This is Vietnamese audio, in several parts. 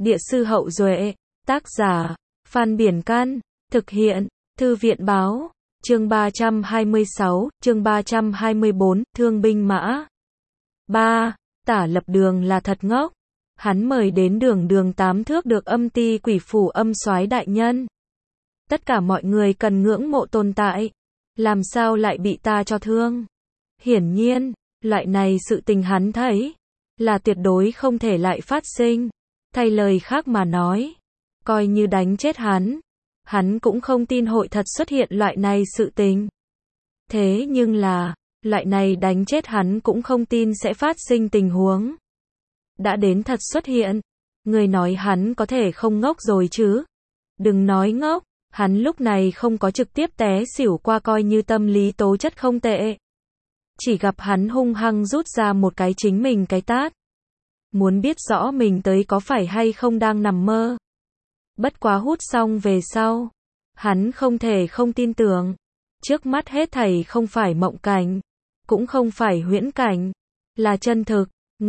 Địa sư Hậu Duệ, tác giả, Phan Biển Can, thực hiện, Thư viện Báo, chương 326, chương 324, Thương binh mã. 3. Tả Lập Đường là thật ngốc. Hắn mời đến đường 8 thước được âm ti quỷ phủ âm soái đại nhân. Tất cả mọi người cần ngưỡng mộ tồn tại. Làm sao lại bị ta cho thương? Hiển nhiên, loại này sự tình hắn thấy là tuyệt đối không thể lại phát sinh. Thay lời khác mà nói, coi như đánh chết hắn cũng không tin hội thật xuất hiện loại này sự tình. Thế nhưng là, loại này đánh chết hắn cũng không tin sẽ phát sinh tình huống. Đã đến thật xuất hiện, người nói hắn có thể không ngốc rồi chứ? Đừng nói ngốc, hắn lúc này không có trực tiếp té xỉu qua coi như tâm lý tố chất không tệ. Chỉ gặp hắn hung hăng rút ra một cái chính mình cái tát. Muốn biết rõ mình tới có phải hay không đang nằm mơ. Bất quá hút xong về sau, hắn không thể không tin tưởng. Trước mắt hết thảy không phải mộng cảnh, cũng không phải huyễn cảnh, là chân thực.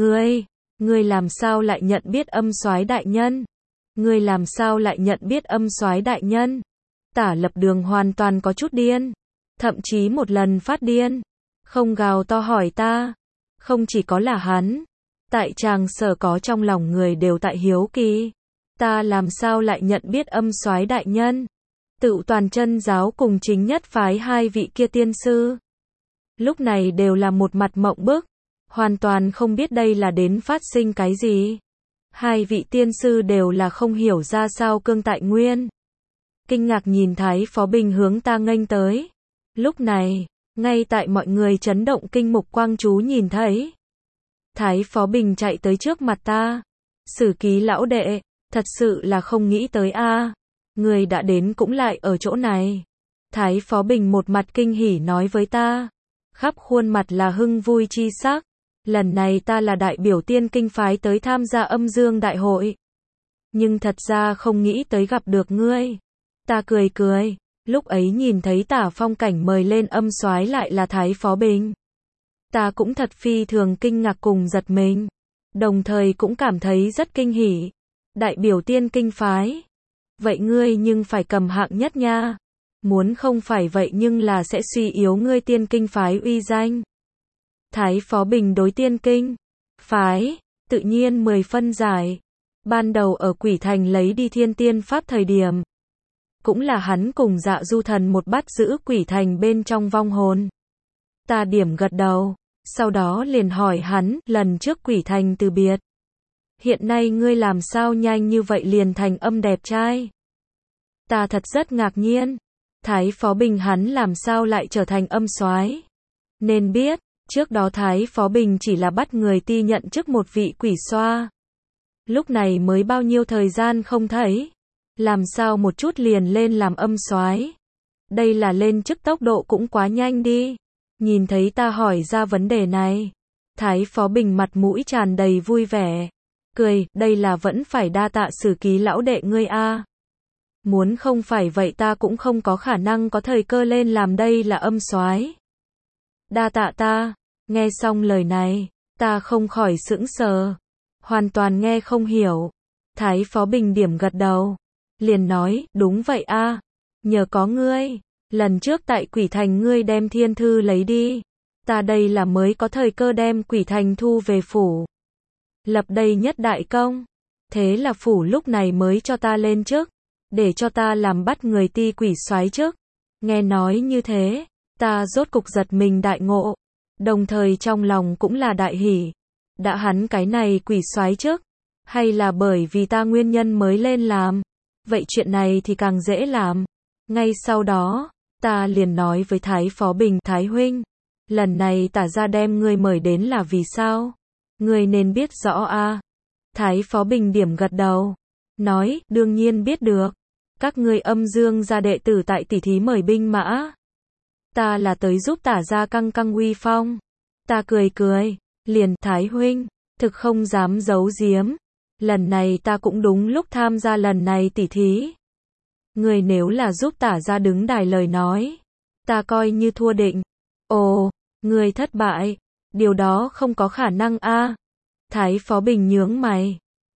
Ngươi làm sao lại nhận biết âm soái đại nhân? Ngươi làm sao lại nhận biết âm soái đại nhân? Tả Lập Đường hoàn toàn có chút điên, thậm chí một lần phát điên, không gào to hỏi ta. Không chỉ có là hắn, tại tràng sở có trong lòng người đều tại hiếu kỳ. Ta làm sao lại nhận biết âm soái đại nhân? Tựu Toàn Chân giáo cùng Chính Nhất phái hai vị kia tiên sư. Lúc này đều là một mặt mộng bức, hoàn toàn không biết đây là đến phát sinh cái gì. Hai vị tiên sư đều là không hiểu ra sao Cương Tại Nguyên. Kinh ngạc nhìn Thái Phó Bình hướng ta nghênh tới. Lúc này, ngay tại mọi người chấn động kinh mục quang chú nhìn thấy. Thái Phó Bình chạy tới trước mặt ta. Sử Ký lão đệ, thật sự là không nghĩ tới a, người đã đến cũng lại ở chỗ này. Thái Phó Bình một mặt kinh hỉ nói với ta, khắp khuôn mặt là hưng vui chi sắc. Lần này ta là đại biểu Tiên Kinh phái tới tham gia âm dương đại hội. Nhưng thật ra không nghĩ tới gặp được ngươi. Ta cười, lúc ấy nhìn thấy Tả Phong Cảnh mời lên âm soái lại là Thái Phó Bình. Ta cũng thật phi thường kinh ngạc cùng giật mình. Đồng thời cũng cảm thấy rất kinh hỉ. Đại biểu Tiên Kinh phái. Vậy ngươi nhưng phải cầm hạng nhất nha. Muốn không phải vậy nhưng là sẽ suy yếu ngươi Tiên Kinh phái uy danh. Thái Phó Bình đối Tiên Kinh phái tự nhiên 10 phân giải. Ban đầu ở Quỷ Thành lấy đi Thiên Tiên Pháp thời điểm, cũng là hắn cùng Dạ Du Thần một bắt giữ Quỷ Thành bên trong vong hồn. Ta điểm gật đầu, sau đó liền hỏi hắn, lần trước Quỷ Thành từ biệt, hiện nay ngươi làm sao nhanh như vậy liền thành âm đẹp trai? Ta thật rất ngạc nhiên. Thái Phó Bình hắn làm sao lại trở thành âm soái? Nên biết, trước đó Thái Phó Bình chỉ là bắt người ti nhận chức một vị quỷ xoa. Lúc này mới bao nhiêu thời gian không thấy, làm sao một chút liền lên làm âm soái? Đây là lên chức tốc độ cũng quá nhanh đi. Nhìn thấy ta hỏi ra vấn đề này, Thái Phó Bình mặt mũi tràn đầy vui vẻ, cười, đây là vẫn phải đa tạ Sử Ký lão đệ ngươi a. Muốn không phải vậy ta cũng không có khả năng có thời cơ lên làm đây là âm soái. Đa tạ ta. Nghe xong lời này, ta không khỏi sững sờ, hoàn toàn nghe không hiểu. Thái Phó Bình điểm gật đầu, liền nói, đúng vậy a, nhờ có ngươi, lần trước tại Quỷ Thành ngươi đem thiên thư lấy đi, ta đây là mới có thời cơ đem Quỷ Thành thu về phủ, lập đây nhất đại công. Thế là phủ lúc này mới cho ta lên chức, để cho ta làm bắt người ti quỷ soái chức. Nghe nói như thế, ta rốt cục giật mình đại ngộ, đồng thời trong lòng cũng là đại hỉ. Đã hắn cái này quỷ soái chức, hay là bởi vì ta nguyên nhân mới lên làm? Vậy chuyện này thì càng dễ làm. Ngay sau đó, ta liền nói với Thái Phó Bình, Thái huynh, lần này Tả gia đem ngươi mời đến là vì sao? Ngươi nên biết rõ a. Thái Phó Bình điểm gật đầu, nói, đương nhiên biết được. Các ngươi âm dương gia đệ tử tại tỷ thí mời binh mã. Ta là tới giúp Tả gia căng căng uy phong. Ta cười, liền, Thái huynh, thực không dám giấu giếm. Lần này ta cũng đúng lúc tham gia lần này tỷ thí. Người nếu là giúp Tả gia đứng đài lời nói, ta coi như thua định. Ồ, người thất bại, điều đó không có khả năng a. Thái Phó Bình nhướng mày,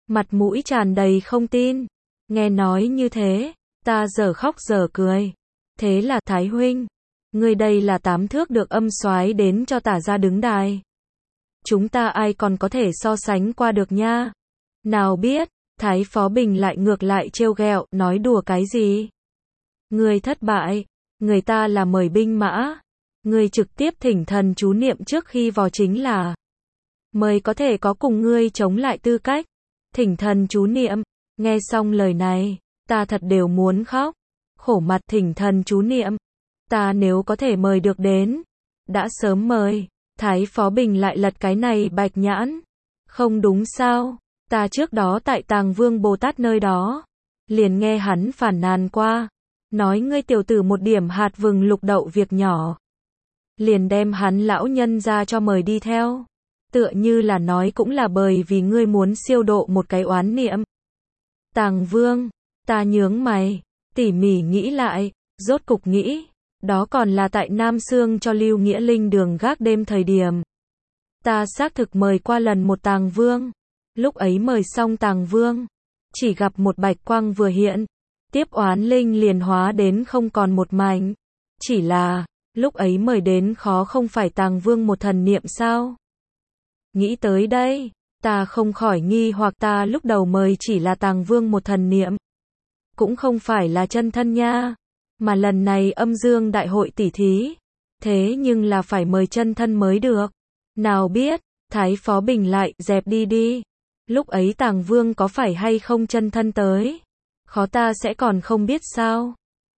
Mặt mũi tràn đầy không tin. Nghe nói như thế, ta dở khóc dở cười. Thế là Thái huynh, ngươi đây là 8 thước được âm soái đến cho tả ra đứng đài. Chúng ta ai còn có thể so sánh qua được nha. Nào biết, Thái Phó Bình lại ngược lại trêu ghẹo, nói đùa cái gì? Ngươi thất bại, người ta là mời binh mã. Ngươi trực tiếp thỉnh thần chú niệm trước khi vào chính là mới có thể có cùng ngươi chống lại tư cách. Thỉnh thần chú niệm, nghe xong lời này, ta thật đều muốn khóc. Khổ mặt thỉnh thần chú niệm, ta nếu có thể mời được đến, đã sớm mời. Thái Phó Bình lại lật cái này bạch nhãn. Không đúng sao, ta trước đó tại Tàng Vương Bồ Tát nơi đó, liền nghe hắn phản nàn qua, nói ngươi tiểu tử một điểm hạt vừng lục đậu việc nhỏ, liền đem hắn lão nhân ra cho mời đi theo. Tựa như là nói cũng là bởi vì ngươi muốn siêu độ một cái oán niệm. Tàng Vương, ta nhướng mày, tỉ mỉ nghĩ lại, rốt cục nghĩ, đó còn là tại Nam Sương cho Lưu Nghĩa Linh đường gác đêm thời điểm. Ta xác thực mời qua lần một Tàng Vương, lúc ấy mời xong Tàng Vương, chỉ gặp một bạch quang vừa hiện, tiếp oán linh liền hóa đến không còn một mảnh. Chỉ là, lúc ấy mời đến khó không phải Tàng Vương một thần niệm sao? Nghĩ tới đây, ta không khỏi nghi hoặc ta lúc đầu mời chỉ là Tàng Vương một thần niệm. Cũng không phải là chân thân nha. Mà lần này âm dương đại hội tỷ thí. Thế nhưng là phải mời chân thân mới được. Nào biết, Thái Phó Bình lại dẹp đi đi. Lúc ấy Tàng Vương có phải hay không chân thân tới? Khó ta sẽ còn không biết sao?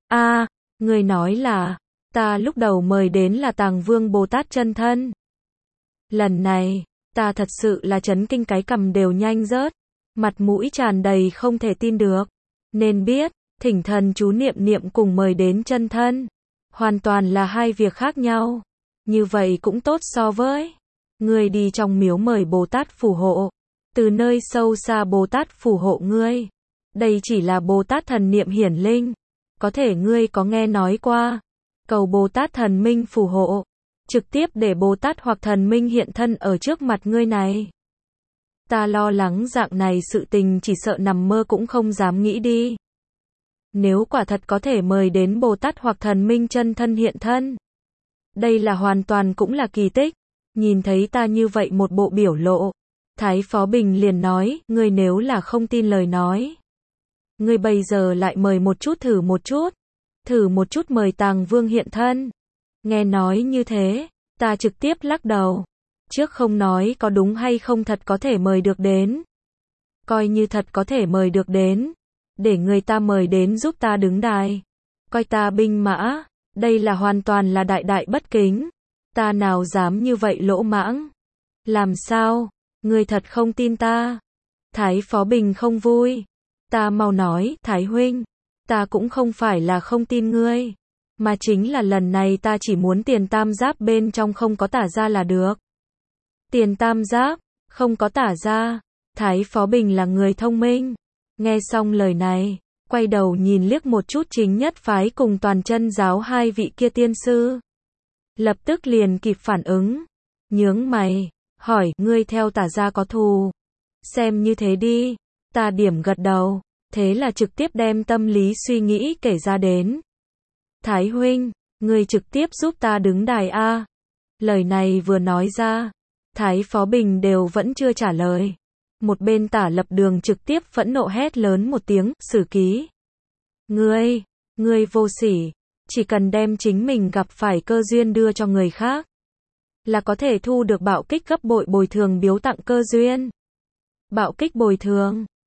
Người nói là, ta lúc đầu mời đến là Tàng Vương Bồ Tát chân thân. Lần này, ta thật sự là chấn kinh cái cằm đều nhanh rớt. Mặt mũi tràn đầy không thể tin được. Nên biết, thỉnh thần chú niệm niệm cùng mời đến chân thân. Hoàn toàn là hai việc khác nhau. Như vậy cũng tốt so với ngươi đi trong miếu mời Bồ Tát phù hộ. Từ nơi sâu xa Bồ Tát phù hộ ngươi. Đây chỉ là Bồ Tát thần niệm hiển linh. Có thể ngươi có nghe nói qua. Cầu Bồ Tát thần minh phù hộ. Trực tiếp để Bồ Tát hoặc thần minh hiện thân ở trước mặt ngươi này. Ta lo lắng dạng này sự tình chỉ sợ nằm mơ cũng không dám nghĩ đi. Nếu quả thật có thể mời đến Bồ Tát hoặc thần minh chân thân hiện thân. Đây là hoàn toàn cũng là kỳ tích. Nhìn thấy ta như vậy một bộ biểu lộ. Thái Phó Bình liền nói, ngươi nếu là không tin lời nói. Ngươi bây giờ lại mời một chút thử một chút. Thử một chút mời Tàng Vương hiện thân. Nghe nói như thế, ta trực tiếp lắc đầu. Trước không nói có đúng hay không thật có thể mời được đến. Coi như thật có thể mời được đến. Để người ta mời đến giúp ta đứng đài. Coi ta binh mã. Đây là hoàn toàn là đại đại bất kính. Ta nào dám như vậy lỗ mãng. Làm sao? Ngươi thật không tin ta. Thái Phó Bình không vui. Ta mau nói, Thái huynh. Ta cũng không phải là không tin ngươi. Mà chính là lần này ta chỉ muốn tiền tam giáp bên trong không có tả ra là được. Tiền tam giáp, không có tả ra. Thái Phó Bình là người thông minh. Nghe xong lời này, quay đầu nhìn liếc một chút chính nhất phái cùng toàn chân giáo hai vị kia tiên sư. Lập tức liền kịp phản ứng. Nhướng mày, hỏi, ngươi theo tả ra có thù. Xem như thế đi. Ta điểm gật đầu. Thế là trực tiếp đem tâm lý suy nghĩ kể ra đến. Thái huynh, ngươi trực tiếp giúp ta đứng đài a. Lời này vừa nói ra, Thái Phó Bình đều vẫn chưa trả lời. Một bên Tả Lập Đường trực tiếp phẫn nộ hét lớn một tiếng, Sử Ký. Ngươi vô sỉ, chỉ cần đem chính mình gặp phải cơ duyên đưa cho người khác, là có thể thu được bạo kích gấp bội bồi thường biếu tặng cơ duyên. Bạo kích bồi thường,